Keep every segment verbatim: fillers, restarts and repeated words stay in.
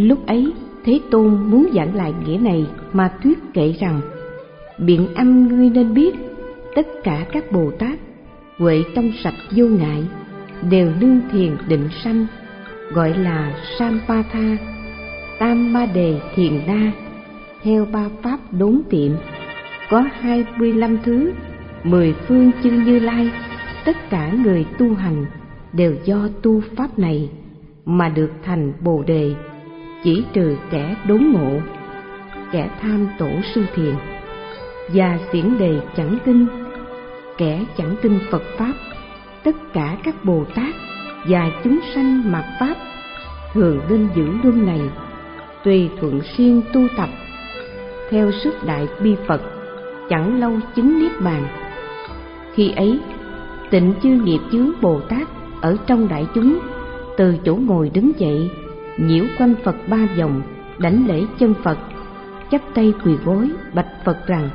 lúc ấy Thế Tôn muốn giảng lại nghĩa này mà thuyết kệ rằng: biện âm ngươi nên biết, tất cả các Bồ Tát huệ trong sạch vô ngại đều nương thiền định sanh, gọi là Sampatha, Tam Ma Đề Thiền Na, theo ba pháp đốn tiệm. Có hai mươi lăm thứ, mười phương chư Như Lai, tất cả người tu hành đều do tu pháp này mà được thành Bồ Đề, chỉ trừ kẻ đốn ngộ, kẻ tham tổ sư thiền và xiển đề chẳng tin, kẻ chẳng tin Phật pháp. Tất cả các Bồ Tát và chúng sanh mạt pháp thường nên giữ luân này, tùy thuận siêng tu tập, theo sức đại bi Phật, chẳng lâu chứng niết bàn. Khi ấy Tịnh Chư Nghiệp Chướng Bồ Tát ở trong đại chúng, từ chỗ ngồi đứng dậy, nhiễu quanh Phật ba vòng, đảnh lễ chân Phật, chắp tay quỳ gối bạch Phật rằng: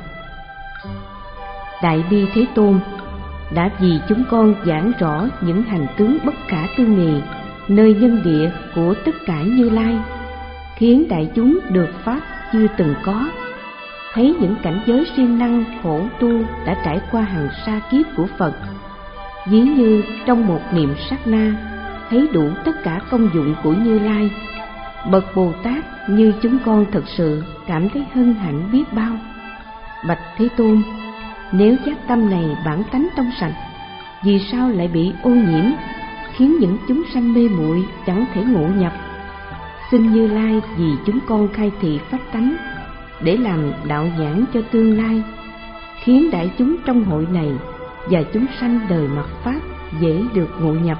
Đại bi Thế Tôn, đã vì chúng con giảng rõ những hành tướng bất khả tư nghị nơi nhân địa của tất cả Như Lai, khiến đại chúng được pháp chưa từng có, thấy những cảnh giới siêng năng khổ tu đã trải qua hàng sa kiếp của Phật, ví như trong một niệm sát na thấy đủ tất cả công dụng của Như Lai. Bậc Bồ Tát như chúng con thật sự cảm thấy hân hạnh biết bao. Bạch Thế Tôn, nếu giác tâm này bản tánh trong sạch, vì sao lại bị ô nhiễm, khiến những chúng sanh mê muội chẳng thể ngộ nhập? Xin Như Lai vì chúng con khai thị pháp tánh, để làm đạo nhãn cho tương lai, khiến đại chúng trong hội này và chúng sanh đời mạt pháp dễ được ngộ nhập.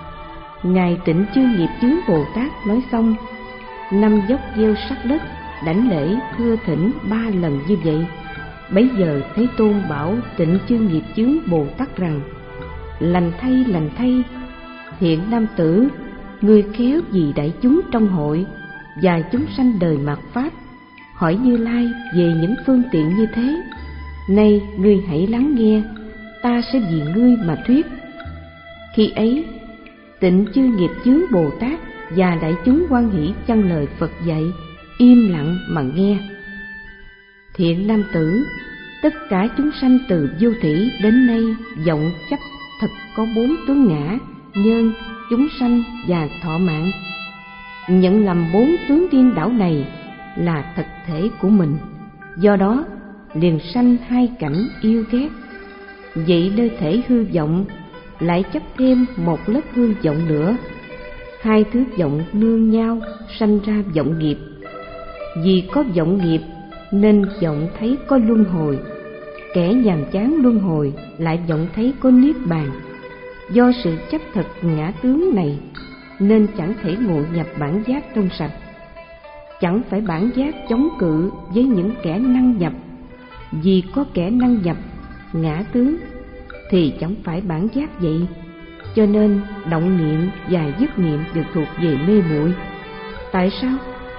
Ngài Tịnh Chư Nghiệp Chướng Bồ Tát nói xong, năm dốc gieo sát đất, đảnh lễ thưa thỉnh ba lần như vậy. Bấy giờ Thế Tôn bảo Tịnh Chư Nghiệp Chướng Bồ Tát rằng: lành thay, lành thay, thiện nam tử, ngươi khéo vì đại chúng trong hội và chúng sanh đời mạt pháp hỏi Như Lai về những phương tiện như thế. Nay ngươi hãy lắng nghe, ta sẽ vì ngươi mà thuyết. Khi ấy Tịnh Chư Nghiệp Chướng Bồ Tát và đại chúng hoan hỷ chăng lời Phật dạy, im lặng mà nghe. Thiện nam tử, tất cả chúng sanh từ vô thủy đến nay vọng chấp thật có bốn tướng ngã, nhân, chúng sanh và thọ mạng, nhận lầm bốn tướng điên đảo này là thực thể của mình, do đó liền sanh hai cảnh yêu ghét. Vậy nơi thể hư vọng lại chấp thêm một lớp hư vọng nữa, hai thứ vọng nương nhau sanh ra vọng nghiệp. Vì có vọng nghiệp nên vọng thấy có luân hồi, kẻ nhàm chán luân hồi lại vọng thấy có niết bàn. Do sự chấp thật ngã tướng này nên chẳng thể ngộ nhập bản giác trong sạch. Chẳng phải bản giác chống cự với những kẻ năng nhập, vì có kẻ năng nhập ngã tướng thì chẳng phải bản giác vậy. Cho nên động niệm và dứt niệm đều thuộc về mê muội. Tại sao?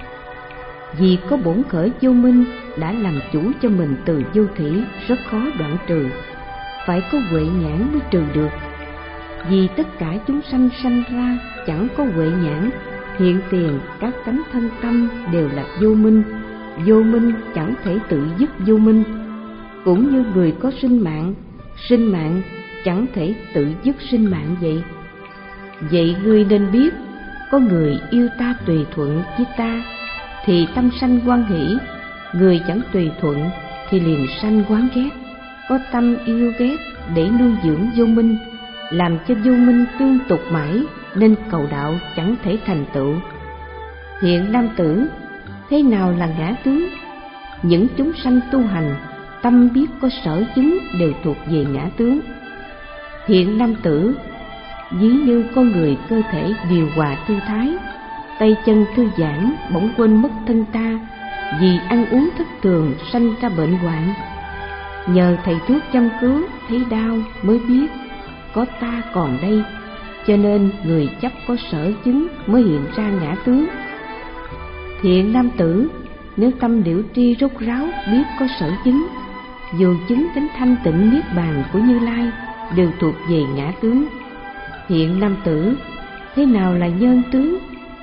Vì có bổn khởi vô minh đã làm chủ cho mình từ vô thủy, rất khó đoạn trừ, phải có huệ nhãn mới trừ được. Vì tất cả chúng sanh sanh ra chẳng có huệ nhãn, hiện tiền các tánh thân tâm đều là vô minh, vô minh chẳng thể tự dứt vô minh. Cũng như người có sinh mạng, sinh mạng chẳng thể tự dứt sinh mạng vậy. Vậy ngươi nên biết, có người yêu ta tùy thuận với ta thì tâm sanh hoan hỷ, người chẳng tùy thuận thì liền sanh oán ghét. Có tâm yêu ghét để nuôi dưỡng vô minh, làm cho vô minh tương tục mãi, nên cầu đạo chẳng thể thành tựu. Thiện nam tử, thế nào là ngã tướng? Những chúng sanh tu hành, tâm biết có sở chứng đều thuộc về ngã tướng. Thiện nam tử, ví như con người cơ thể điều hòa thư thái, tay chân thư giãn, bỗng quên mất thân ta, vì ăn uống thất thường sanh ra bệnh hoạn. Nhờ thầy thuốc chăm cứu thấy đau mới biết có ta còn đây, cho nên người chấp có sở chứng mới hiện ra ngã tướng. Thiện nam tử, nếu tâm liễu tri rốt ráo biết có sở chứng, dù chứng đến thanh tịnh niết bàn của Như Lai đều thuộc về ngã tướng. Thiện nam tử, thế nào là nhân tướng?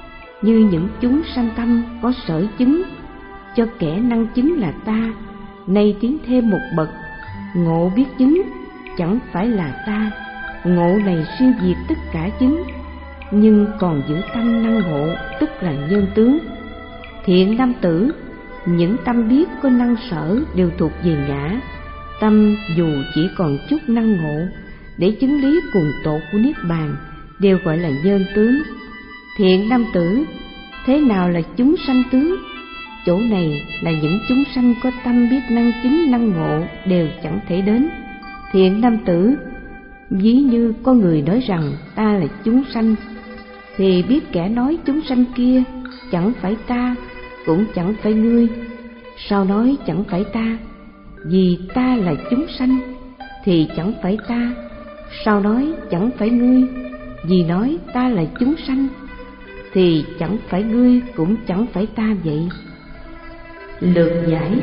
như những chúng sanh tâm có sở chứng, cho kẻ năng chứng là ta, nay tiến thêm một bậc, ngộ biết chứng, chẳng phải là ta. Ngộ này siêu diệt tất cả chứng, nhưng còn giữ tâm năng ngộ, tức là nhân tướng. Thiện nam tử, những tâm biết có năng sở đều thuộc về ngã. Tâm dù chỉ còn chút năng ngộ để chứng lý cùng tột của niết bàn, đều gọi là nhân tướng. Thiện nam tử, thế nào là chúng sanh tướng? Chỗ này là những chúng sanh có tâm biết năng chứng năng ngộ đều chẳng thể đến. Thiện nam tử, ví như có người nói rằng ta là chúng sanh, thì biết kẻ nói chúng sanh kia chẳng phải ta, cũng chẳng phải ngươi. Sao nói chẳng phải ta? Vì ta là chúng sanh, thì chẳng phải ta. Sao nói chẳng phải ngươi? Vì nói ta là chúng sanh, thì chẳng phải ngươi cũng chẳng phải ta vậy. Lược giải: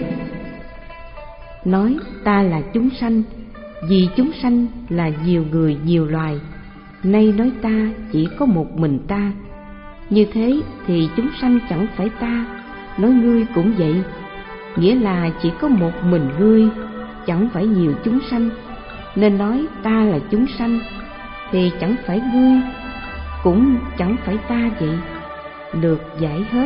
nói ta là chúng sanh, vì chúng sanh là nhiều người nhiều loài, nay nói ta chỉ có một mình ta. Như thế thì chúng sanh chẳng phải ta, nói ngươi cũng vậy. Nghĩa là chỉ có một mình ngươi, chẳng phải nhiều chúng sanh, nên nói ta là chúng sanh, thì chẳng phải ngươi, cũng chẳng phải ta vậy. Lược giải hết.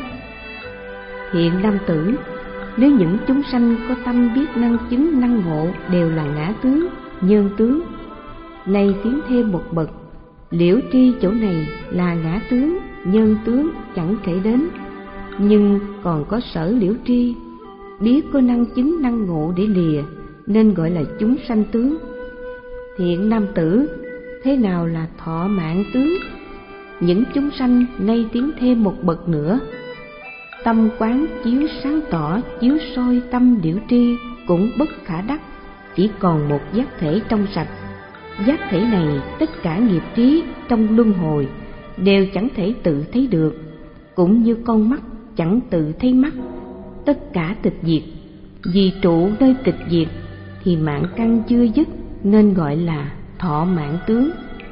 Thiện nam tử, nếu những chúng sanh có tâm biết năng chứng năng ngộ đều là ngã tướng, nhân tướng, nay tiến thêm một bậc, liễu tri chỗ này là ngã tướng, nhân tướng chẳng thể đến, nhưng còn có sở liễu tri, biết có năng chứng năng ngộ để lìa, nên gọi là chúng sanh tướng. Thiện nam tử, thế nào là thọ mạng tướng? Những chúng sanh nay tiến thêm một bậc nữa, tâm quán chiếu sáng tỏ, chiếu soi tâm liễu tri cũng bất khả đắc, chỉ còn một giác thể trong sạch. Giác thể này tất cả nghiệp trí trong luân hồi đều chẳng thể tự thấy được, cũng như con mắt chẳng tự thấy mắt, tất cả tịch diệt. Vì trụ nơi tịch diệt thì mạng căn chưa dứt, nên gọi là thọ mạng tướng.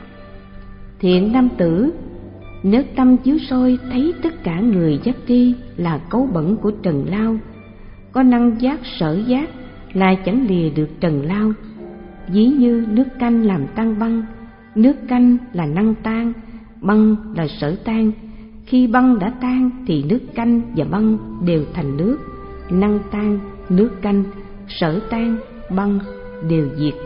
Thiện nam tử, nếu tâm chiếu soi thấy tất cả người giác tri là cấu bẩn của trần lao, có năng giác sở giác là chẳng lìa được trần lao. Ví như nước canh làm tan băng, nước canh là năng tan, băng là sở tan. Khi băng đã tan thì nước canh và băng đều thành nước, năng tan, nước canh, sở tan, băng đều diệt.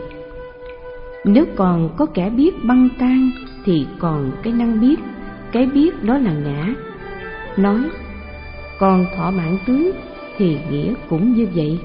Nếu còn có kẻ biết băng tan thì còn cái năng biết, cái biết đó là ngã. Nói còn thọ mạng tướng thì nghĩa cũng như vậy.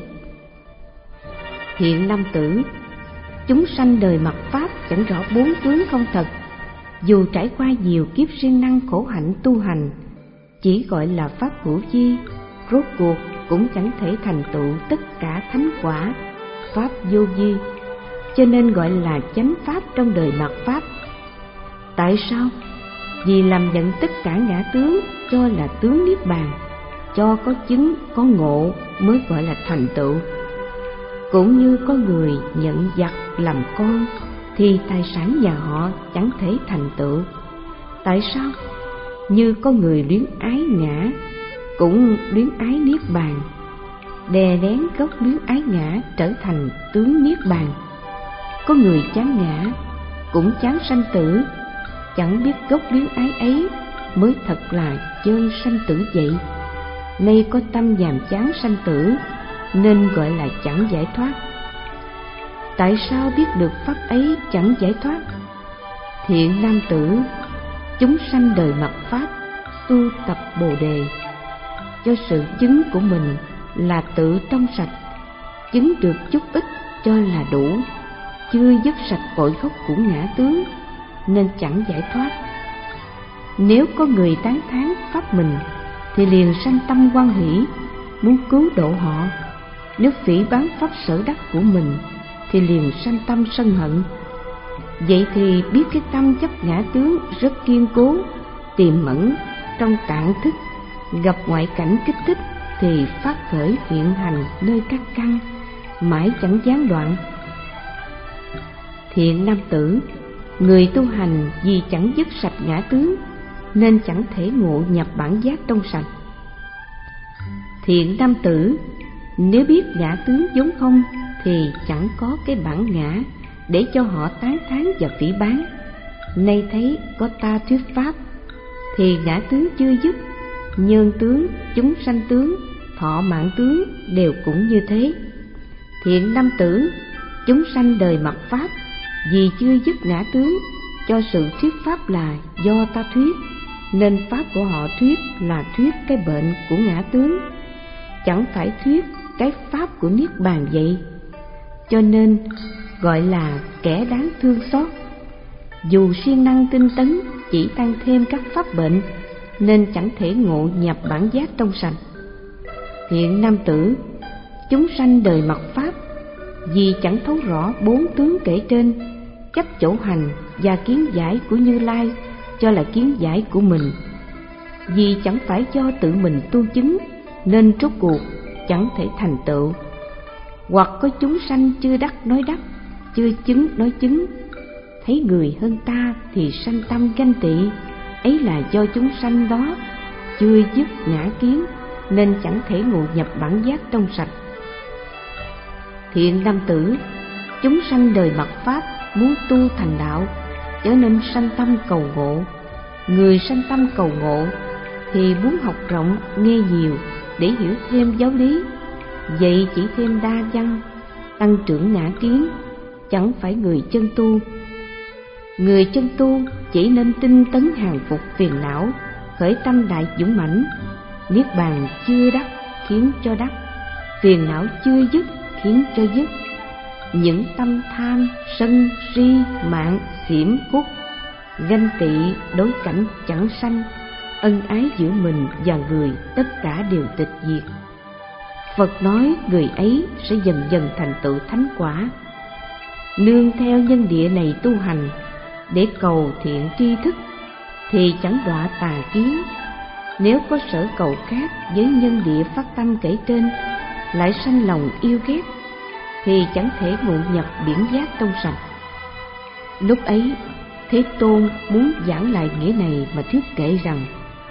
Thiện nam tử, chúng sanh đời mặt pháp chẳng rõ bốn tướng không thật, dù trải qua nhiều kiếp siêng năng khổ hạnh tu hành, chỉ gọi là pháp hữu vi, rốt cuộc cũng chẳng thể thành tựu tất cả thánh quả, pháp vô vi, cho nên gọi là chánh pháp trong đời mặt pháp. Tại sao? Vì làm nhận tất cả ngã tướng cho là tướng niết bàn, cho có chứng có ngộ mới gọi là thành tựu. Cũng như có người nhận giặc làm con thì tài sản nhà họ chẳng thể thành tựu. Tại sao? Như có người luyến ái ngã cũng luyến ái niết bàn, đè nén gốc luyến ái ngã trở thành tướng niết bàn. Có người chán ngã cũng chán sanh tử, chẳng biết gốc luyến ái ấy mới thật là chân sanh tử vậy. Nay có tâm nhàm chán sanh tử nên gọi là chẳng giải thoát. Tại sao biết được pháp ấy chẳng giải thoát? Thiện nam tử, chúng sanh đời mặt pháp tu tập bồ đề, cho sự chứng của mình là tự trong sạch, chứng được chút ít cho là đủ, chưa dứt sạch cội gốc của ngã tướng nên chẳng giải thoát. Nếu có người tán thán pháp mình thì liền sanh tâm hoan hỷ, muốn cứu độ họ. Nếu phỉ báng pháp sở đắc của mình thì liền sanh tâm sân hận. Vậy thì biết cái tâm chấp ngã tướng rất kiên cố, tiềm ẩn trong tạng thức, gặp ngoại cảnh kích thích thì phát khởi hiện hành nơi các căn, mãi chẳng gián đoạn. Thiện nam tử, người tu hành vì chẳng dứt sạch ngã tướng nên chẳng thể ngộ nhập bản giác trong sạch. Thiện nam tử, nếu biết ngã tướng vốn không thì chẳng có cái bản ngã để cho họ tán thán và phỉ báng. Nay thấy có ta thuyết pháp thì ngã tướng chưa dứt, nhân tướng, chúng sanh tướng, thọ mạng tướng đều cũng như thế. Thiện nam tử, chúng sanh đời mặc pháp vì chưa dứt ngã tướng, cho sự thuyết pháp là do ta thuyết, nên pháp của họ thuyết là thuyết cái bệnh của ngã tướng, chẳng phải thuyết cái pháp của niết bàn vậy. Cho nên gọi là kẻ đáng thương xót. Dù siêng năng tinh tấn chỉ tăng thêm các pháp bệnh, nên chẳng thể ngộ nhập bản giác trong sạch. Thiện nam tử, chúng sanh đời mặc pháp vì chẳng thấu rõ bốn tướng kể trên, chấp chỗ hành và kiến giải của Như Lai cho là kiến giải của mình. Vì chẳng phải do tự mình tu chứng nên rốt cuộc chẳng thể thành tựu. Hoặc có chúng sanh chưa đắc nói đắc, chưa chứng nói chứng, thấy người hơn ta thì sanh tâm ganh tị, ấy là do chúng sanh đó chưa dứt ngã kiến nên chẳng thể ngộ nhập bản giác trong sạch. Thiện nam tử, chúng sanh đời mặc pháp muốn tu thành đạo, cho nên sanh tâm cầu ngộ. Người sanh tâm cầu ngộ thì muốn học rộng nghe nhiều để hiểu thêm giáo lý, vậy chỉ thêm đa văn, tăng trưởng ngã kiến, chẳng phải người chân tu. Người chân tu chỉ nên tinh tấn hàng phục phiền não, khởi tâm đại dũng mãnh. Niết bàn chưa đắc khiến cho đắc, phiền não chưa dứt khiến cho dứt. Những tâm tham, sân, si, mạng, xiểm, cút, ganh tị, đối cảnh chẳng sanh, ân ái giữa mình và người tất cả đều tịch diệt. Phật nói người ấy sẽ dần dần thành tựu thánh quả. Nương theo nhân địa này tu hành để cầu thiện tri thức thì chẳng đọa tà kiến. Nếu có sở cầu khác với nhân địa phát tâm kể trên, lại sanh lòng yêu ghét thì chẳng thể ngộ nhập biển giác trong sạch. Lúc ấy Thế Tôn muốn giảng lại nghĩa này mà thuyết kể rằng: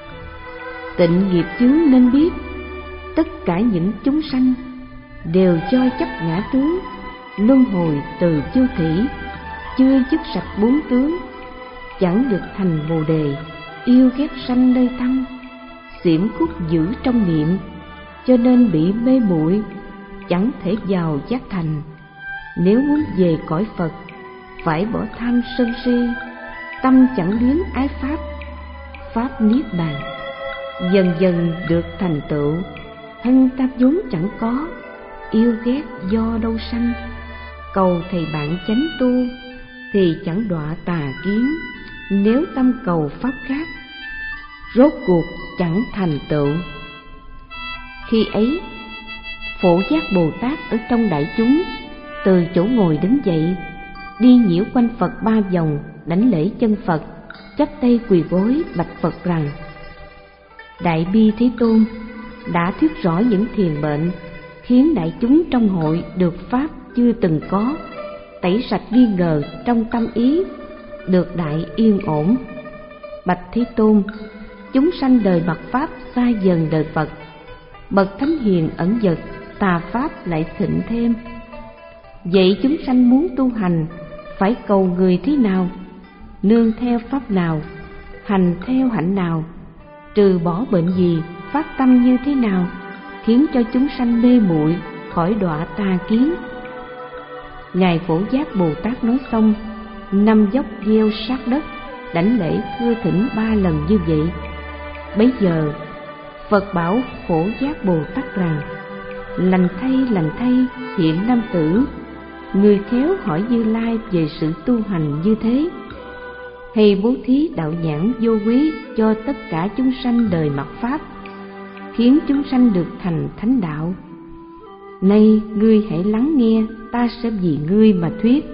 tịnh nghiệp chướng nên biết, tất cả những chúng sanh đều do chấp ngã tướng, luân hồi từ vô thủy, chưa dứt sạch bốn tướng, chẳng được thành bồ đề, yêu ghét sanh nơi tâm, xiểm khúc giữ trong niệm, cho nên bị mê muội, chẳng thể vào giác thành. Nếu muốn về cõi Phật, phải bỏ tham sân si, tâm chẳng luyến ái pháp, pháp niết bàn, dần dần được thành tựu. Thân ta vốn chẳng có, yêu ghét do đâu sanh, cầu thầy bạn chánh tu thì chẳng đọa tà kiến. Nếu tâm cầu pháp khác, rốt cuộc chẳng thành tựu. Khi ấy Phổ Giác Bồ Tát ở trong đại chúng từ chỗ ngồi đứng dậy, đi nhiễu quanh Phật ba vòng, đảnh lễ chân Phật, chắp tay quỳ gối bạch Phật rằng: Đại bi Thế Tôn đã thuyết rõ những thiền bệnh, khiến đại chúng trong hội được pháp chưa từng có, tẩy sạch nghi ngờ trong tâm ý, được đại yên ổn. Bạch Thế Tôn, chúng sanh đời mạt pháp xa dần đời Phật, bậc thánh hiền ẩn dật, tà pháp lại thịnh thêm. Vậy chúng sanh muốn tu hành phải cầu người thế nào, nương theo pháp nào, hành theo hạnh nào, trừ bỏ bệnh gì, phát tâm như thế nào, khiến cho chúng sanh mê muội khỏi đọa tà kiến? Ngài Phổ Giác Bồ Tát nói xong, năm dốc gieo sát đất, đảnh lễ thưa thỉnh ba lần như vậy. Bấy giờ Phật bảo Phổ Giác Bồ Tát rằng: Lành thay, lành thay, thiện nam tử, người khéo hỏi Như Lai về sự tu hành như thế, hay bố thí đạo nhãn vô quý cho tất cả chúng sanh đời mạt pháp, khiến chúng sanh được thành thánh đạo. Nay ngươi hãy lắng nghe, ta sẽ vì ngươi mà thuyết.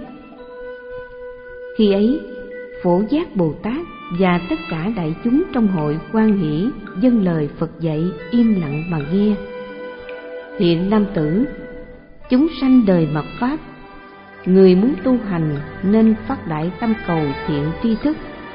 Khi ấy Phổ Giác Bồ Tát và tất cả đại chúng trong hội hoan hỷ dâng lời Phật dạy, im lặng mà nghe. Thiện nam tử, chúng sanh đời mạt pháp, người muốn tu hành nên phát đại tâm cầu thiện tri thức.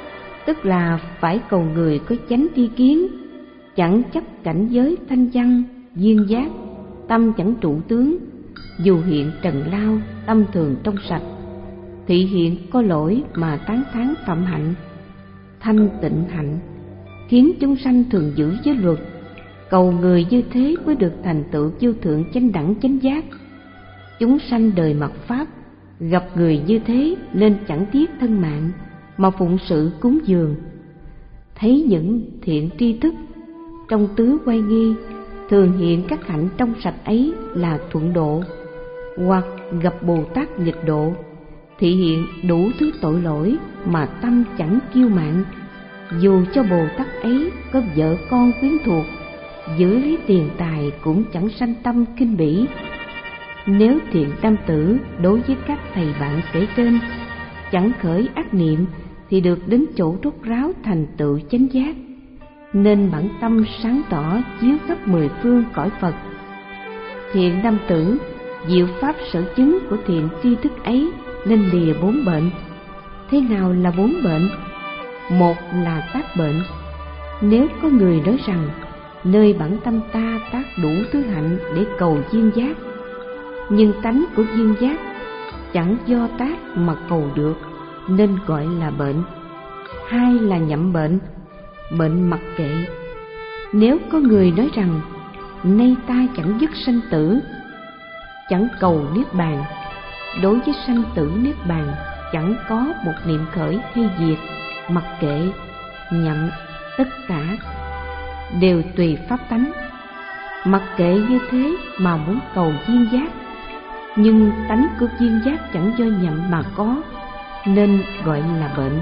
tức là phải cầu người có chánh tri kiến, chẳng chấp cảnh giới thanh văn, duyên giác, tâm chẳng trụ tướng, dù hiện trần lao, tâm thường trong sạch, thị hiện có lỗi mà tán thán phạm hạnh, thanh tịnh hạnh, khiến chúng sanh thường giữ giới luật. Cầu người như thế mới được thành tựu vô thượng chánh đẳng chánh giác. Chúng sanh đời mạt pháp gặp người như thế nên chẳng tiếc thân mạng mà phụng sự cúng dường. Thấy những thiện tri thức trong tứ quay nghi thường hiện các hạnh trong sạch ấy là thuận độ, hoặc gặp Bồ Tát nghịch độ, thị hiện đủ thứ tội lỗi mà tâm chẳng kiêu mạn, dù cho Bồ Tát ấy có vợ con quyến thuộc, giữ lấy tiền tài cũng chẳng sanh tâm khinh bỉ. Nếu thiện nam tử đối với các thầy bạn kể trên chẳng khởi ác niệm thì được đến chỗ rốt ráo thành tựu chánh giác, nên bản tâm sáng tỏ chiếu khắp mười phương cõi Phật. Thiện nam tử diệu pháp sở chứng của thiện tri thức ấy nên lìa bốn bệnh. Thế nào là bốn bệnh? Một là tác bệnh. Nếu có người nói rằng nơi bản tâm ta tác đủ thứ hạnh để cầu duyên giác, nhưng tánh của duyên giác chẳng do tác mà cầu được, nên gọi là bệnh. Hai là nhậm bệnh, bệnh mặc kệ. Nếu có người nói rằng nay ta chẳng dứt sanh tử, chẳng cầu niết bàn, đối với sanh tử niết bàn chẳng có một niệm khởi hay diệt, mặc kệ, nhậm, tất cả đều tùy pháp tánh. Mặc kệ như thế mà muốn cầu duyên giác, nhưng tánh của duyên giác chẳng do nhậm mà có, nên gọi là bệnh.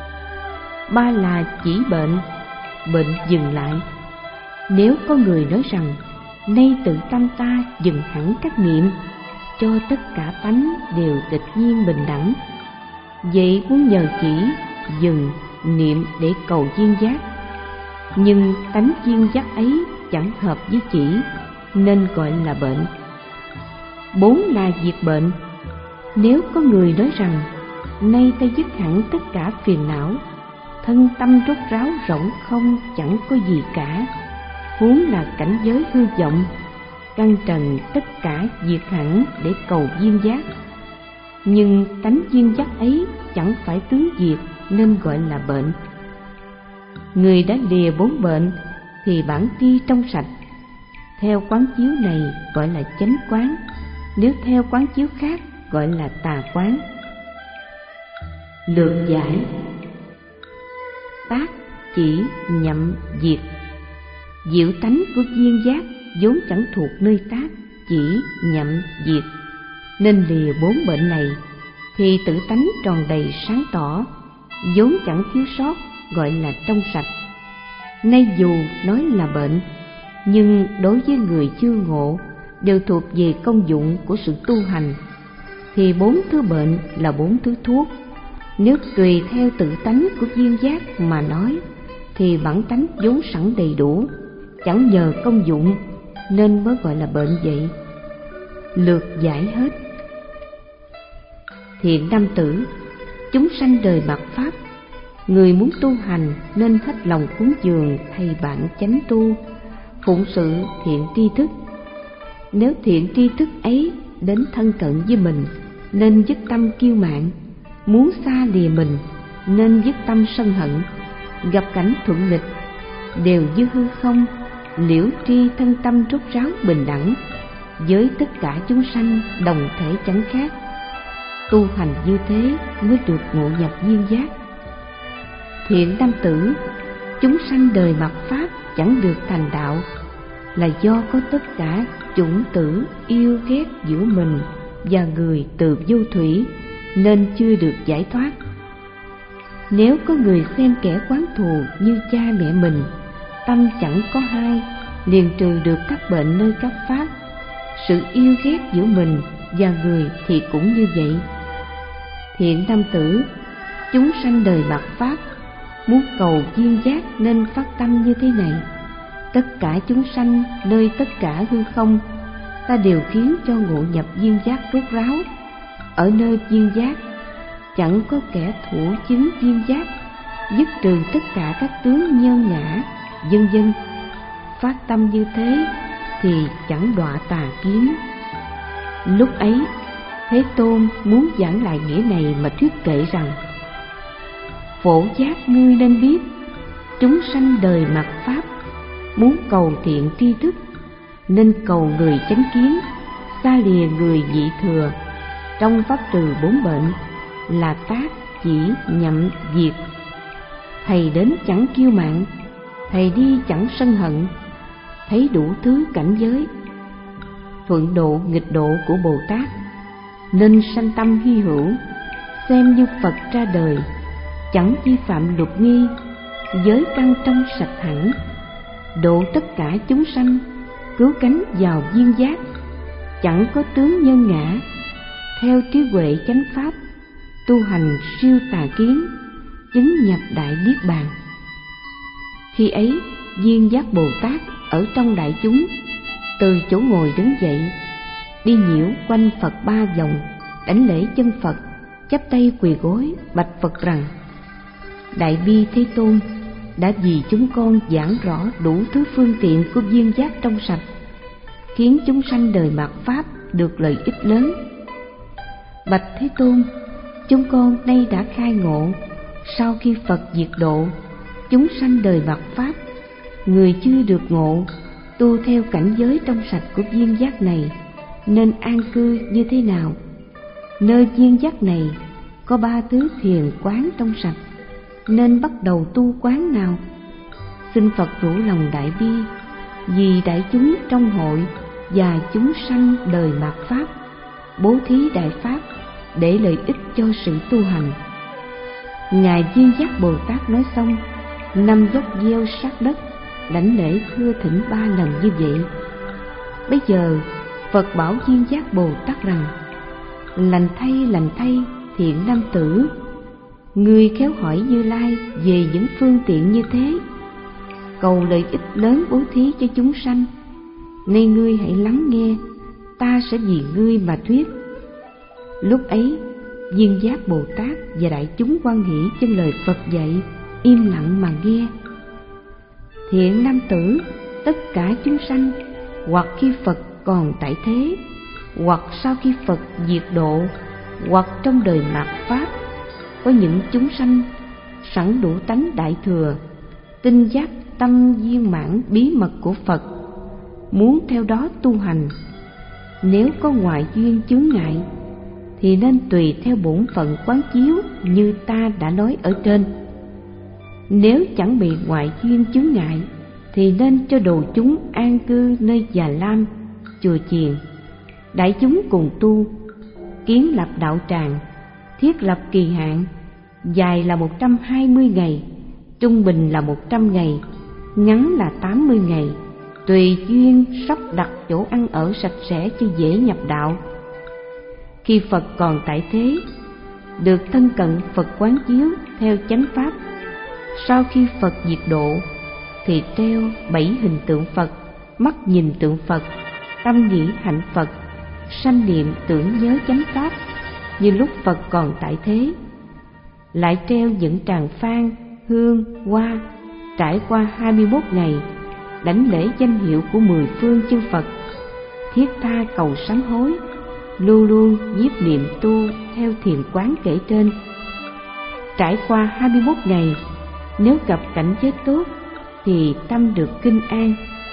Ba là chỉ bệnh, bệnh dừng lại. Nếu có người nói rằng nay tự tâm ta dừng hẳn các niệm, cho tất cả tánh đều tịch nhiên bình đẳng, vậy muốn nhờ chỉ dừng niệm để cầu duyên giác, nhưng tánh duyên giác ấy chẳng hợp với chỉ, nên gọi là bệnh. Bốn là diệt bệnh. Nếu có người nói rằng nay ta dứt hẳn tất cả phiền não, thân tâm rốt ráo rỗng không, chẳng có gì cả, huống là cảnh giới hư vọng, căn trần tất cả diệt hẳn để cầu duyên giác, nhưng tánh duyên giác ấy chẳng phải tướng diệt, nên gọi là bệnh. Người đã lìa bốn bệnh thì bản tri trong sạch. Theo quán chiếu này gọi là chánh quán, nếu theo quán chiếu khác gọi là tà quán. Lược giải: tác, chỉ, nhậm, diệt. Diệu tánh của duyên giác vốn chẳng thuộc nơi tác, chỉ, nhậm, diệt, nên lìa bốn bệnh này thì tự tánh tròn đầy sáng tỏ, vốn chẳng thiếu sót, gọi là trong sạch. Nay dù nói là bệnh, nhưng đối với người chưa ngộ đều thuộc về công dụng của sự tu hành, thì bốn thứ bệnh là bốn thứ thuốc. Nếu tùy theo tự tánh của duyên giác mà nói thì bản tánh vốn sẵn đầy đủ, chẳng nhờ công dụng, nên mới gọi là bệnh vậy. Lược giải hết. Thiện nam tử, chúng sanh đời mạt pháp, người muốn tu hành nên hết lòng cúng dường thầy bạn chánh tu, phụng sự thiện tri thức. Nếu thiện tri thức ấy đến thân cận với mình, nên dứt tâm kiêu mạn; muốn xa lìa mình, nên dứt tâm sân hận. Gặp cảnh thuận nghịch, đều như hư không, liễu tri thân tâm rốt ráo bình đẳng, với tất cả chúng sanh đồng thể chẳng khác. Tu hành như thế mới được ngộ nhập duyên giác. Thiện nam tử, chúng sanh đời mạt pháp chẳng được thành đạo, là do có tất cả chủng tử yêu ghét giữa mình và người từ vô thủy, nên chưa được giải thoát. Nếu có người xem kẻ quán thù như cha mẹ mình, tâm chẳng có hai, liền trừ được các bệnh nơi các pháp. Sự yêu ghét giữa mình và người thì cũng như vậy. Thiện nam tử, chúng sanh đời mạt pháp, muốn cầu duyên giác nên phát tâm như thế này: tất cả chúng sanh nơi tất cả hư không, ta đều khiến cho ngộ nhập duyên giác rốt ráo. Ở nơi duyên giác chẳng có kẻ thủ chứng duyên giác, dứt trừ tất cả các tướng nhân ngã, vân vân. Phát tâm như thế thì chẳng đọa tà kiến. Lúc ấy Thế Tôn muốn giảng lại nghĩa này mà thuyết kệ rằng: phổ giác ngươi nên biết, chúng sanh đời mạt pháp, muốn cầu thiện tri thức, nên cầu người chánh kiến, xa lìa người dị thừa. Trong pháp trừ bốn bệnh là tác, chỉ, nhậm, diệt. Thầy đến chẳng kiêu mạn, thầy đi chẳng sân hận, thấy đủ thứ cảnh giới. Thuận độ nghịch độ của Bồ Tát, nên sanh tâm hy hữu, xem như Phật ra đời, chẳng vi phạm luật nghi, giới căn trong sạch hẳn, độ tất cả chúng sanh, cứu cánh vào viên giác, chẳng có tướng nhân ngã, theo trí huệ chánh pháp, tu hành siêu tà kiến, chứng nhập đại niết bàn. Khi ấy viên giác Bồ Tát ở trong đại chúng, từ chỗ ngồi đứng dậy, đi nhiễu quanh Phật ba vòng, đảnh lễ chân Phật, chắp tay quỳ gối bạch Phật rằng: Đại bi Thế Tôn đã vì chúng con giảng rõ đủ thứ phương tiện của viên giác trong sạch, khiến chúng sanh đời mạt pháp được lợi ích lớn. Bạch Thế Tôn, chúng con nay đã khai ngộ, sau khi Phật diệt độ chúng sanh đời mạt pháp, người chưa được ngộ, tu theo cảnh giới trong sạch của viên giác này, nên an cư như thế nào? Nơi viên giác này có ba thứ thiền quán trong sạch, nên bắt đầu tu quán nào? Xin Phật rủ lòng đại bi, vì đại chúng trong hội và chúng sanh đời mạt pháp, bố thí đại pháp để lợi ích cho sự tu hành. Ngài Viên Giác Bồ Tát nói xong, năm dốc gieo sát đất, đảnh lễ thưa thỉnh ba lần như vậy. Bây giờ Phật bảo Viên Giác Bồ Tát rằng: Lành thay, lành thay, thiện nam tử, ngươi khéo hỏi Như Lai về những phương tiện như thế, cầu lợi ích lớn bố thí cho chúng sanh. Nay ngươi hãy lắng nghe, ta sẽ vì ngươi mà thuyết. Lúc ấy Viên Giác Bồ Tát và đại chúng hoan hỷ chân lời Phật dạy, im lặng mà nghe. Thiện nam tử, tất cả chúng sanh, hoặc khi Phật còn tại thế, hoặc sau khi Phật diệt độ, hoặc trong đời mạt pháp, có những chúng sanh sẵn đủ tánh đại thừa, tinh giác tâm viên mãn bí mật của Phật, muốn theo đó tu hành. Nếu có ngoại duyên chướng ngại, thì nên tùy theo bổn phận quán chiếu như ta đã nói ở trên. Nếu chẳng bị ngoại duyên chướng ngại, thì nên cho đồ chúng an cư nơi già lam, chùa chiền. Đại chúng cùng tu, kiến lập đạo tràng, thiết lập kỳ hạn, dài là một trăm hai mươi ngày, trung bình là một trăm ngày, ngắn là tám mươi ngày, tùy duyên sắp đặt chỗ ăn ở sạch sẽ cho dễ nhập đạo. Khi Phật còn tại thế, được thân cận Phật quán chiếu theo chánh pháp. Sau khi Phật diệt độ, thì treo bảy hình tượng Phật, mắt nhìn tượng Phật, tâm nghĩ hạnh Phật, sanh niệm tưởng nhớ chánh pháp như lúc Phật còn tại thế. Lại treo những tràng phan, hương, hoa, trải qua hai mươi mốt ngày, đảnh lễ danh hiệu của mười phương chư Phật, thiết tha cầu sám hối, luôn luôn nhiếp niệm tu theo thiền quán kể trên. Trải qua hai mươi mốt ngày, nếu gặp cảnh giới tốt thì tâm được kinh an.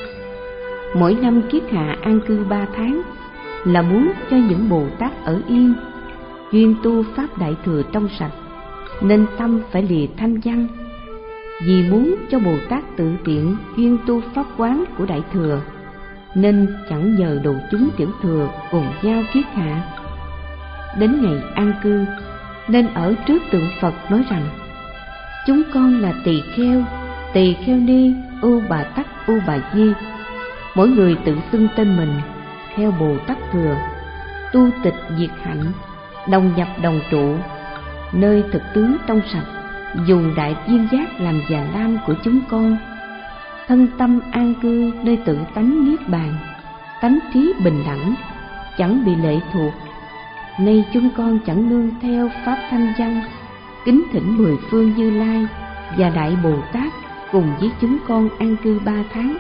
Mỗi năm kiết hạ an cư ba tháng là muốn cho những Bồ Tát ở yên, chuyên tu pháp đại thừa trong sạch, nên tâm phải lìa thanh văn. Vì muốn cho Bồ Tát tự tiện chuyên tu pháp quán của đại thừa, nên chẳng nhờ độ chúng tiểu thừa cùng nhau kiết hạ. Đến ngày an cư, nên ở trước tượng Phật nói rằng: Chúng con là tỳ kheo, tỳ kheo ni, ưu bà tắc, ưu bà di. Mỗi người tự xưng tên mình theo Bồ Tát thừa, tu tịch diệt hạnh, đồng nhập đồng trụ, nơi thực tướng trong sạch, dùng đại viên giác làm già lam của chúng con. Thân tâm an cư nơi tự tánh niết bàn, tánh trí bình đẳng, chẳng bị lệ thuộc. Nay chúng con chẳng nương theo pháp thanh văn, kính thỉnh mười phương Như Lai và Đại Bồ Tát cùng với chúng con an cư ba tháng.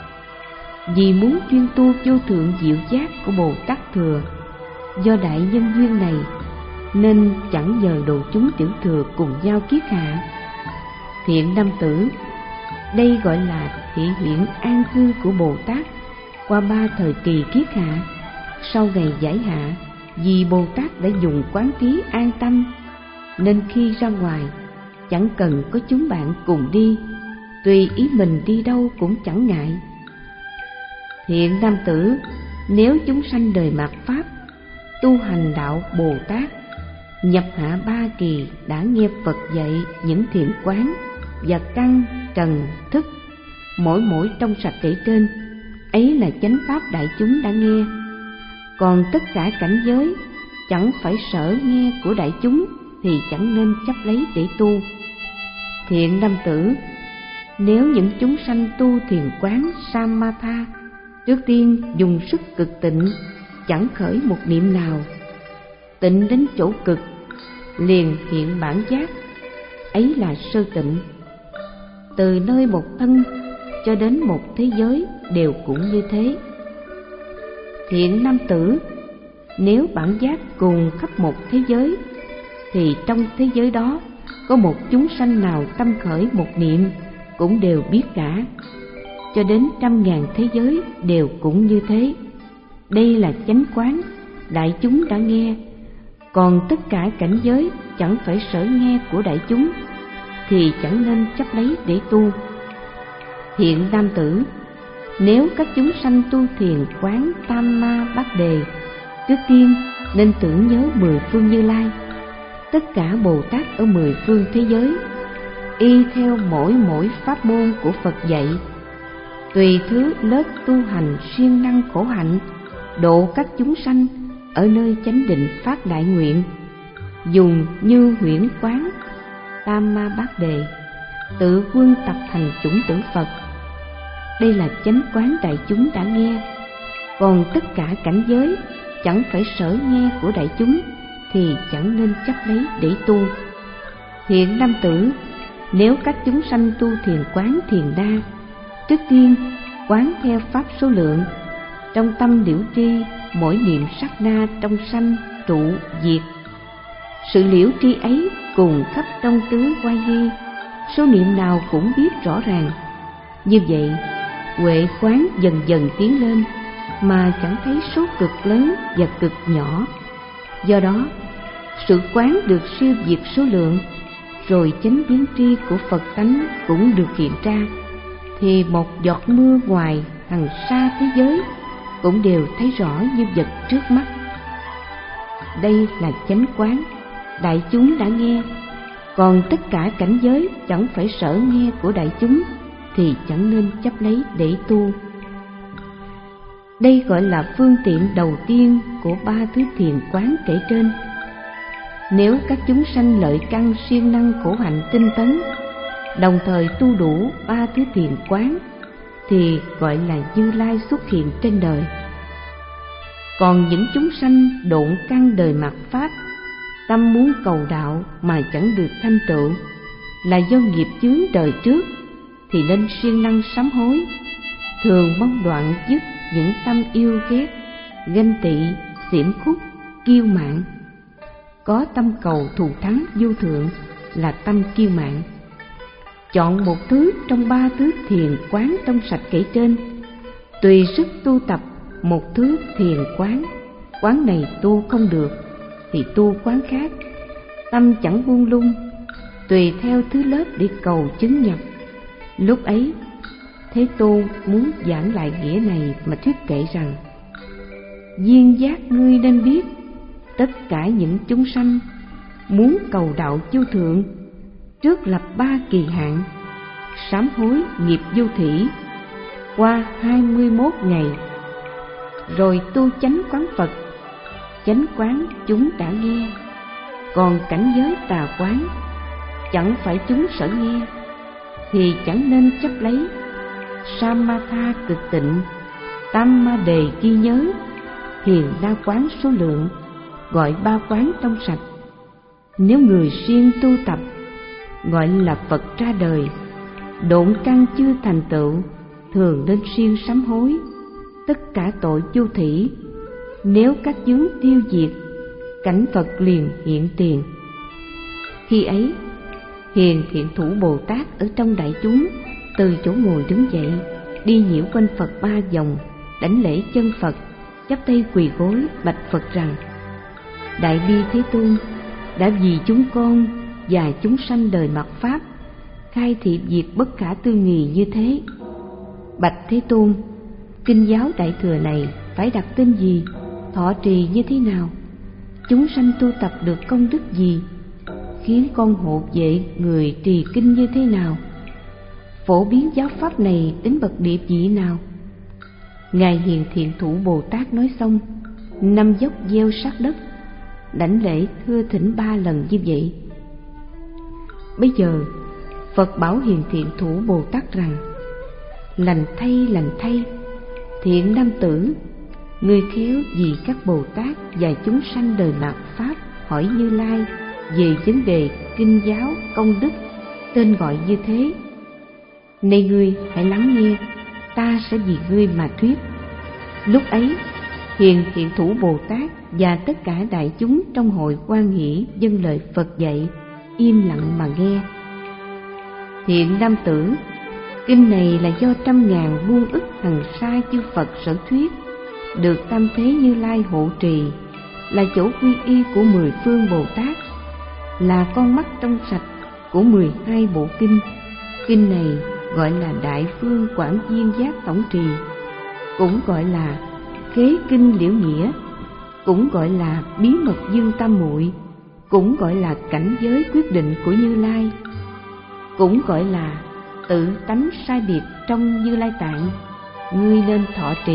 Vì muốn chuyên tu vô thượng diệu giác của Bồ Tát Thừa, do đại nhân duyên này nên chẳng nhờ độ chúng tiểu thừa cùng nhau kiết hạ. Thiện nam tử, đây gọi là thị hiện an cư của Bồ Tát qua ba thời kỳ kiết hạ. Sau ngày giải hạ, vì Bồ Tát đã dùng quán thí an tâm, nên khi ra ngoài chẳng cần có chúng bạn cùng đi, tùy ý mình đi đâu cũng chẳng ngại. Thiện nam tử, nếu chúng sanh đời mạt Pháp, tu hành đạo Bồ Tát, nhập hạ ba kỳ đã nghe Phật dạy những thiện quán và căn trần thức mỗi mỗi trong sạch kể trên, ấy là chánh pháp đại chúng đã nghe. Còn tất cả cảnh giới chẳng phải sở nghe của đại chúng thì chẳng nên chấp lấy để tu. Thiện nam tử, nếu những chúng sanh tu thiền quán Samatha, trước tiên dùng sức cực tịnh, chẳng khởi một niệm nào, tịnh đến chỗ cực liền hiện bản giác, ấy là sơ tịnh. Từ nơi một thân cho đến một thế giới đều cũng như thế. Thiện nam tử, nếu bản giác cùng khắp một thế giới, thì trong thế giới đó có một chúng sanh nào tâm khởi một niệm cũng đều biết cả, cho đến trăm ngàn thế giới đều cũng như thế. Đây là chánh quán đại chúng đã nghe. Còn tất cả cảnh giới chẳng phải sở nghe của đại chúng thì chẳng nên chấp lấy để tu. Thiện nam tử, nếu các chúng sanh tu thiền quán Tam Ma Bát Đề, trước tiên nên tưởng nhớ mười phương Như Lai, tất cả Bồ Tát ở mười phương thế giới, y theo mỗi mỗi pháp môn của Phật dạy, tùy thứ lớp tu hành siêng năng khổ hạnh, độ các chúng sanh ở nơi chánh định phát đại nguyện, dùng như huyễn quán Tam Ma Bát Đề, tự quân tập thành chủng tử Phật. Đây là chánh quán đại chúng đã nghe. Còn tất cả cảnh giới chẳng phải sở nghe của đại chúng thì chẳng nên chấp lấy để tu. Thiện nam tử, nếu các chúng sanh tu thiền quán thiền đa, trước tiên quán theo pháp số lượng, trong tâm liễu tri mỗi niệm sát na trong sanh trụ diệt. Sự liễu tri ấy cùng khắp trong tứ quay ghi, số niệm nào cũng biết rõ ràng. Như vậy huệ quán dần dần tiến lên mà chẳng thấy số cực lớn và cực nhỏ. Do đó sự quán được siêu diệt số lượng, rồi chánh biến tri của Phật tánh cũng được hiện ra, thì một giọt mưa ngoài hằng sa thế giới cũng đều thấy rõ như vật trước mắt. Đây là chánh quán đại chúng đã nghe. Còn tất cả cảnh giới chẳng phải sở nghe của đại chúng thì chẳng nên chấp lấy để tu. Đây gọi là phương tiện đầu tiên của ba thứ thiền quán kể trên. Nếu các chúng sanh lợi căn siêng năng khổ hạnh tinh tấn, đồng thời tu đủ ba thứ thiền quán, thì gọi là Như Lai xuất hiện trên đời. Còn những chúng sanh độn căn đời mạt Pháp, tâm muốn cầu đạo mà chẳng được thanh tựu, là do nghiệp chướng đời trước, thì nên siêng năng sám hối, thường mong đoạn dứt những tâm yêu ghét, ganh tị, xiểm khúc, kiêu mạn. Có tâm cầu thù thắng vô thượng là tâm kiêu mạn. Chọn một thứ trong ba thứ thiền quán trong sạch kể trên, tùy sức tu tập một thứ thiền quán. Quán này tu không được thì tu quán khác, tâm chẳng buông lung, tùy theo thứ lớp để cầu chứng nhập. Lúc ấy Thế Tôn muốn giảng lại nghĩa này mà thuyết kể rằng: duyên giác ngươi nên biết, tất cả những chúng sanh muốn cầu đạo vô thượng, trước lập ba kỳ hạn, sám hối nghiệp vô thủy qua hai mươi mốt ngày, rồi tu chánh quán Phật. Chánh quán chúng đã nghe. Còn cảnh giới tà quán chẳng phải chúng sở nghe thì chẳng nên chấp lấy. Samatha cực tịnh, Tam Ma Đề ghi nhớ, Hiền đa quán số lượng, gọi ba quán trong sạch. Nếu người siêng tu tập, gọi là Phật ra đời. Độn căn chưa thành tựu, thường nên siêng sám hối. Tất cả tội vô thỉ, nếu các chướng tiêu diệt, cảnh Phật liền hiện tiền. Khi ấy, Hiền Thiện Thủ Bồ Tát ở trong đại chúng từ chỗ ngồi đứng dậy, đi nhiễu quanh Phật ba vòng, đảnh lễ chân Phật, chắp tay quỳ gối bạch Phật rằng: Đại bi Thế Tôn, đã vì chúng con và chúng sanh đời mạt pháp khai thị việc bất khả tư nghì như thế. Bạch Thế Tôn, kinh giáo Đại Thừa này phải đặt tên gì, thọ trì như thế nào, chúng sanh tu tập được công đức gì, khiến con hộ vệ người trì kinh như thế nào, phổ biến giáo pháp này đến bậc địa vị nào? Ngài Hiền Thiện Thủ Bồ Tát nói xong, năm dốc gieo sát đất, đảnh lễ thưa thỉnh ba lần như vậy. Bây giờ Phật bảo Hiền Thiện Thủ Bồ Tát rằng: Lành thay, lành thay, thiện nam tử, ngươi khéo vì các Bồ Tát và chúng sanh đời mạt pháp hỏi Như Lai về vấn đề kinh giáo công đức, tên gọi như thế. Nay ngươi hãy lắng nghe, ta sẽ vì ngươi mà thuyết. Lúc ấy, Hiền Thiện Thủ Bồ Tát và tất cả đại chúng trong hội hoan hỷ dâng lời Phật dạy, im lặng mà nghe. Thiện nam tử, kinh này là do trăm ngàn muôn ức hằng sa chư Phật sở thuyết, được tam thế Như Lai hộ trì, là chỗ quy y của mười phương Bồ Tát, là con mắt trong sạch của mười hai bộ kinh. Kinh này gọi là Đại Phương Quảng Viên Giác Tổng Trì, cũng gọi là Khế Kinh Liễu Nghĩa, cũng gọi là Bí Mật Dương Tam Muội, cũng gọi là Cảnh Giới Quyết Định của Như Lai, cũng gọi là Tự Tánh Sai Biệt trong Như Lai Tạng. Ngươi nên thọ trì.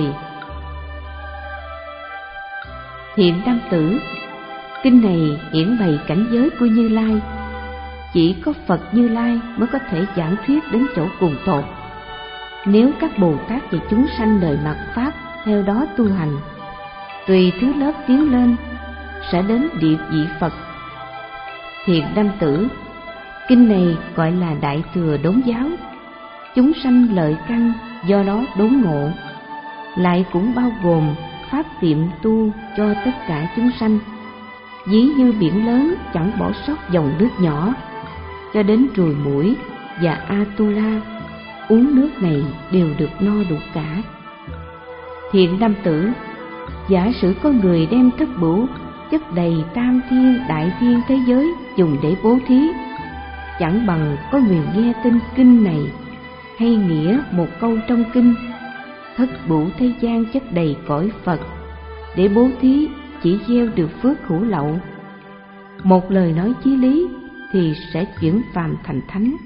Thiện nam tử, kinh này hiển bày cảnh giới của Như Lai, chỉ có Phật Như Lai mới có thể giảng thuyết đến chỗ cùng tột. Nếu các Bồ Tát và chúng sanh đời mạt pháp theo đó tu hành, tùy thứ lớp tiến lên, sẽ đến địa vị Phật. Thiện nam tử, kinh này gọi là Đại Thừa Đốn Giáo, chúng sanh lợi căn do đó đốn ngộ, lại cũng bao gồm pháp tiệm tu cho tất cả chúng sanh. Ví như biển lớn chẳng bỏ sót dòng nước nhỏ, cho đến ruồi muỗi và Atula uống nước này đều được no đủ cả. Thiện nam tử, giả sử có người đem thất bửu chất đầy tam thiên đại thiên thế giới dùng để bố thí, chẳng bằng có người nghe tin kinh này hay nghĩa một câu trong kinh: thất bửu thế gian chất đầy cõi Phật, để bố thí chỉ gieo được phước hữu lậu. Một lời nói chí lý thì sẽ chuyển phàm thành thánh.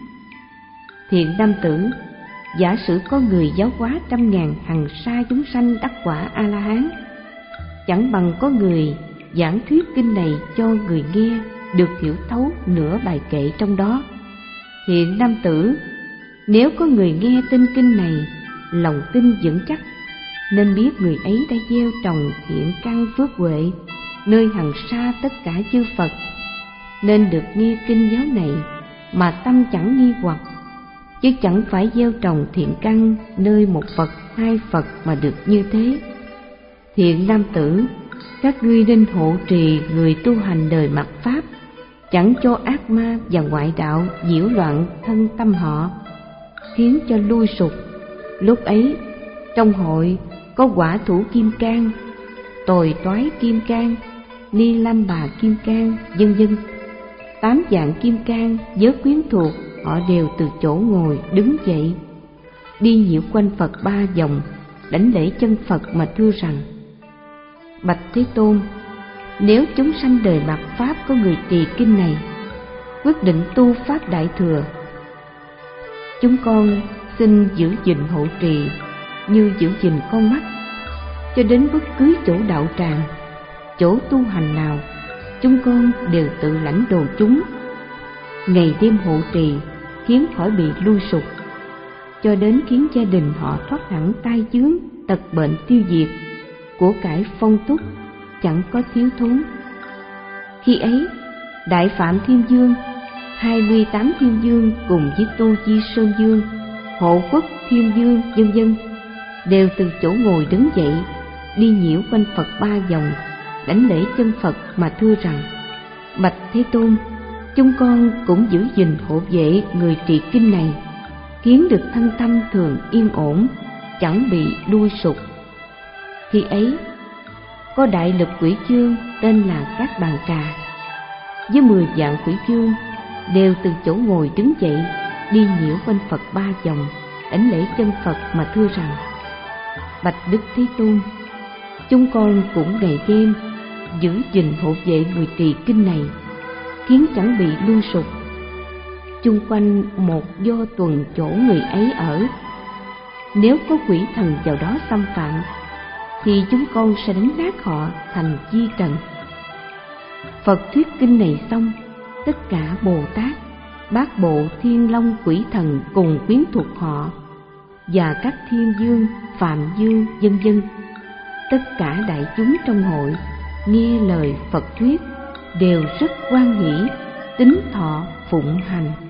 Thiện nam tử, giả sử có người giáo hóa trăm ngàn hằng sa chúng sanh đắc quả A La Hán, chẳng bằng có người giảng thuyết kinh này cho người nghe được hiểu thấu nửa bài kệ trong đó. Thiện nam tử, nếu có người nghe tin kinh này lòng tin vững chắc, nên biết người ấy đã gieo trồng thiện căn phước huệ nơi hằng sa tất cả chư Phật, nên được nghe kinh giáo này mà tâm chẳng nghi hoặc, chứ chẳng phải gieo trồng thiện căn nơi một Phật hai Phật mà được như thế. Thiện nam tử, các ngươi nên hộ trì người tu hành đời mạt pháp, chẳng cho ác ma và ngoại đạo nhiễu loạn thân tâm họ, khiến cho lui sụp. Lúc ấy trong hội có quả thủ kim cang, tồi toái kim cang, ni lam bà kim cang, vân vân. Tám dạng kim cang với quyến thuộc, họ đều từ chỗ ngồi đứng dậy, đi nhiễu quanh Phật ba vòng, đảnh lễ chân Phật mà thưa rằng: Bạch Thế Tôn, nếu chúng sanh đời mạt pháp có người trì kinh này, quyết định tu pháp Đại Thừa, chúng con xin giữ gìn hộ trì như giữ gìn con mắt, cho đến bất cứ chỗ đạo tràng, chỗ tu hành nào, chúng con đều tự lãnh đồ chúng, ngày đêm hộ trì, khiến khỏi bị lui sụp, cho đến khiến gia đình họ thoát hẳn tai chướng, tật bệnh tiêu diệt, của cải phong túc, chẳng có thiếu thốn. Khi ấy, Đại Phạm Thiên Dương hai mươi tám thiên vương cùng với Tu Di Sơn Vương, Hộ Quốc Thiên Vương vân vân đều từ chỗ ngồi đứng dậy, đi nhiễu quanh Phật ba vòng, đảnh lễ chân Phật mà thưa rằng: Bạch Thế Tôn, chúng con cũng giữ gìn hộ vệ người trì kinh này, khiến được thân tâm thường yên ổn, chẳng bị đuôi sụt. Khi ấy, có đại lực quỷ vương tên là Cát Bàn Trà với mười vạn quỷ vương đều từ chỗ ngồi đứng dậy, đi nhiễu quanh Phật ba vòng, đảnh lễ chân Phật mà thưa rằng: Bạch Đức Thế Tôn, chúng con cũng ngày đêm giữ gìn hộ vệ người trì kinh này, khiến chẳng bị lui sụp. Chung quanh một do tuần chỗ người ấy ở, nếu có quỷ thần vào đó xâm phạm, thì chúng con sẽ đánh nát họ thành chi trần. Phật thuyết kinh này xong, tất cả Bồ Tát, Bát Bộ, Thiên Long, quỷ thần cùng quyến thuộc họ, và các thiên vương, phạm vương vân vân, tất cả đại chúng trong hội nghe lời Phật thuyết đều rất hoan hỷ, tín thọ phụng hành.